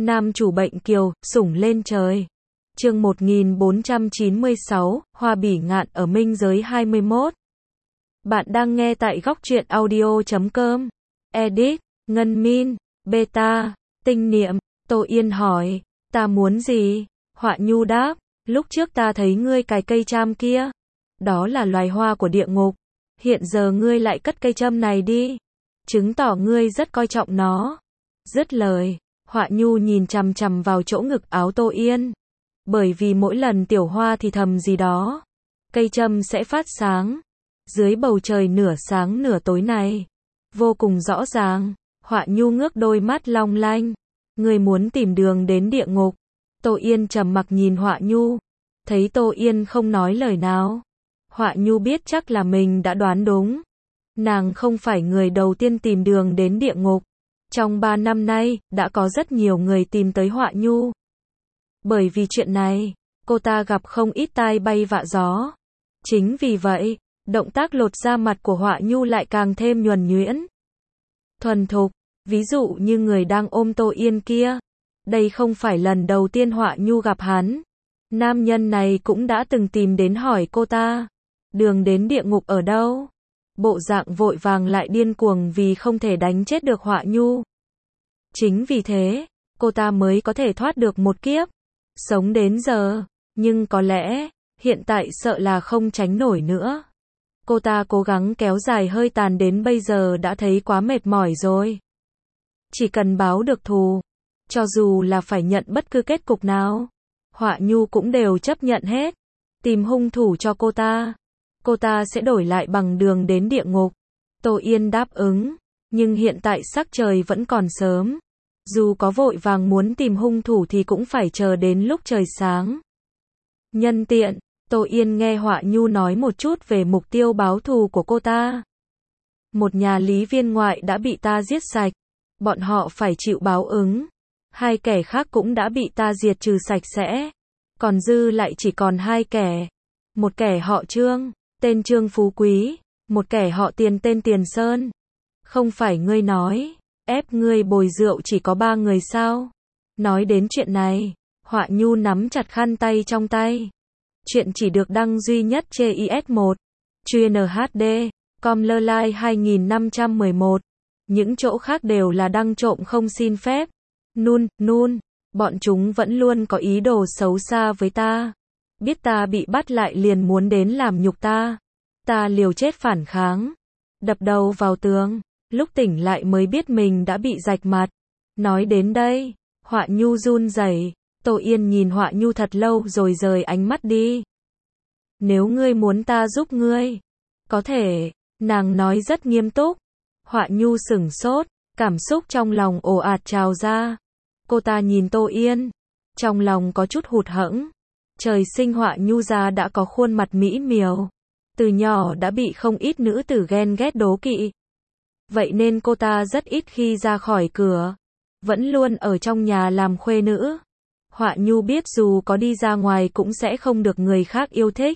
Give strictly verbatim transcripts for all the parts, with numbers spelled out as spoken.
Nam chủ bệnh kiều, sủng lên trời. Chương một nghìn bốn trăm chín mươi sáu, Hoa bỉ ngạn ở minh giới hai mươi mốt. Bạn đang nghe tại góc truyện audio chấm com. Edit, Ngân Min, Beta, Tinh Niệm. Tô Yên hỏi, ta muốn gì? Họa Nhu đáp, lúc trước ta thấy ngươi cài cây cham kia. Đó là loài hoa của địa ngục. Hiện giờ ngươi lại cất cây châm này đi. Chứng tỏ ngươi rất coi trọng nó. Dứt lời, Họa Nhu nhìn chằm chằm vào chỗ ngực áo Tô Yên. Bởi vì mỗi lần tiểu hoa thì thầm gì đó, cây châm sẽ phát sáng. Dưới bầu trời nửa sáng nửa tối này, vô cùng rõ ràng, Họa Nhu ngước đôi mắt long lanh. Người muốn tìm đường đến địa ngục. Tô Yên trầm mặc nhìn Họa Nhu. Thấy Tô Yên không nói lời nào, Họa Nhu biết chắc là mình đã đoán đúng. Nàng không phải người đầu tiên tìm đường đến địa ngục. Trong ba năm nay, đã có rất nhiều người tìm tới Họa Nhu. Bởi vì chuyện này, cô ta gặp không ít tai bay vạ gió. Chính vì vậy, động tác lột da mặt của Họa Nhu lại càng thêm nhuần nhuyễn, thuần thục. Ví dụ như người đang ôm Tô Yên kia. Đây không phải lần đầu tiên Họa Nhu gặp hắn. Nam nhân này cũng đã từng tìm đến hỏi cô ta, đường đến địa ngục ở đâu? Bộ dạng vội vàng lại điên cuồng vì không thể đánh chết được Họa Nhu. Chính vì thế, cô ta mới có thể thoát được một kiếp, sống đến giờ. Nhưng có lẽ, hiện tại sợ là không tránh nổi nữa. Cô ta cố gắng kéo dài hơi tàn đến bây giờ đã thấy quá mệt mỏi rồi. Chỉ cần báo được thù, cho dù là phải nhận bất cứ kết cục nào, Họa Nhu cũng đều chấp nhận hết. Tìm hung thủ cho cô ta, cô ta sẽ đổi lại bằng đường đến địa ngục. Tô Yên đáp ứng, nhưng hiện tại sắc trời vẫn còn sớm. Dù có vội vàng muốn tìm hung thủ thì cũng phải chờ đến lúc trời sáng. Nhân tiện, Tô Yên nghe Họa Nhu nói một chút về mục tiêu báo thù của cô ta. Một nhà lý viên ngoại đã bị ta giết sạch. Bọn họ phải chịu báo ứng. Hai kẻ khác cũng đã bị ta diệt trừ sạch sẽ. Còn dư lại chỉ còn hai kẻ. Một kẻ họ Trương, tên Trương Phú Quý. Một kẻ họ Tiền tên Tiền Sơn. Không phải ngươi nói, ép ngươi bồi rượu chỉ có ba người sao? Nói đến chuyện này, Họa Nhu nắm chặt khăn tay trong tay. Chuyện chỉ được đăng duy nhất trên i ét một. Chuyên hát đê, com lơ lai hai nghìn năm trăm mười một. Những chỗ khác đều là đăng trộm không xin phép. Nun, nun, bọn chúng vẫn luôn có ý đồ xấu xa với ta. Biết ta bị bắt lại liền muốn đến làm nhục ta. Ta liều chết phản kháng, đập đầu vào tường. Lúc tỉnh lại mới biết mình đã bị rạch mặt. Nói đến đây, Họa Nhu run rẩy. Tô Yên nhìn Họa Nhu thật lâu rồi rời ánh mắt đi. Nếu ngươi muốn ta giúp ngươi, có thể, nàng nói rất nghiêm túc. Họa Nhu sửng sốt, cảm xúc trong lòng ồ ạt trào ra. Cô ta nhìn Tô Yên, trong lòng có chút hụt hẫng. Trời sinh Họa Nhu ra đã có khuôn mặt mỹ miều. Từ nhỏ đã bị không ít nữ tử ghen ghét đố kỵ. Vậy nên cô ta rất ít khi ra khỏi cửa. Vẫn luôn ở trong nhà làm khuê nữ. Họa Nhu biết dù có đi ra ngoài cũng sẽ không được người khác yêu thích.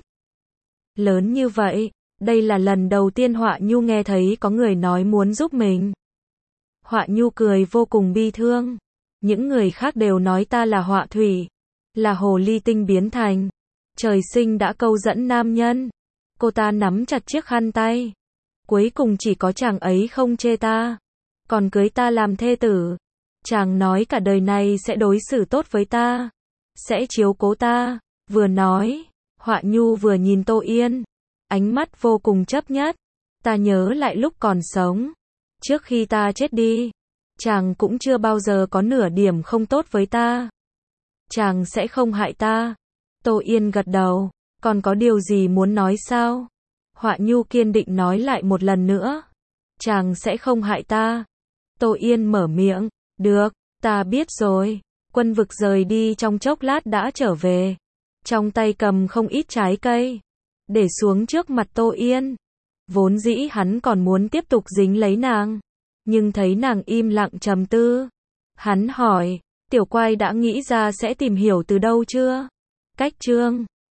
Lớn như vậy, đây là lần đầu tiên Họa Nhu nghe thấy có người nói muốn giúp mình. Họa Nhu cười vô cùng bi thương. Những người khác đều nói ta là họa thủy, là hồ ly tinh biến thành. Trời sinh đã câu dẫn nam nhân. Cô ta nắm chặt chiếc khăn tay. Cuối cùng chỉ có chàng ấy không chê ta, còn cưới ta làm thê tử. Chàng nói cả đời này sẽ đối xử tốt với ta, sẽ chiếu cố ta. Vừa nói, Họa Nhu vừa nhìn Tô Yên, ánh mắt vô cùng chấp nhất. Ta nhớ lại lúc còn sống, trước khi ta chết đi, chàng cũng chưa bao giờ có nửa điểm không tốt với ta. Chàng sẽ không hại ta. Tô Yên gật đầu, còn có điều gì muốn nói sao? Họa Nhu kiên định nói lại một lần nữa. Chàng sẽ không hại ta. Tô Yên mở miệng, được, ta biết rồi. Quân vực rời đi trong chốc lát đã trở về. Trong tay cầm không ít trái cây, để xuống trước mặt Tô Yên. Vốn dĩ hắn còn muốn tiếp tục dính lấy nàng, nhưng thấy nàng im lặng trầm tư. Hắn hỏi, tiểu quái đã nghĩ ra sẽ tìm hiểu từ đâu chưa? Cách Trương,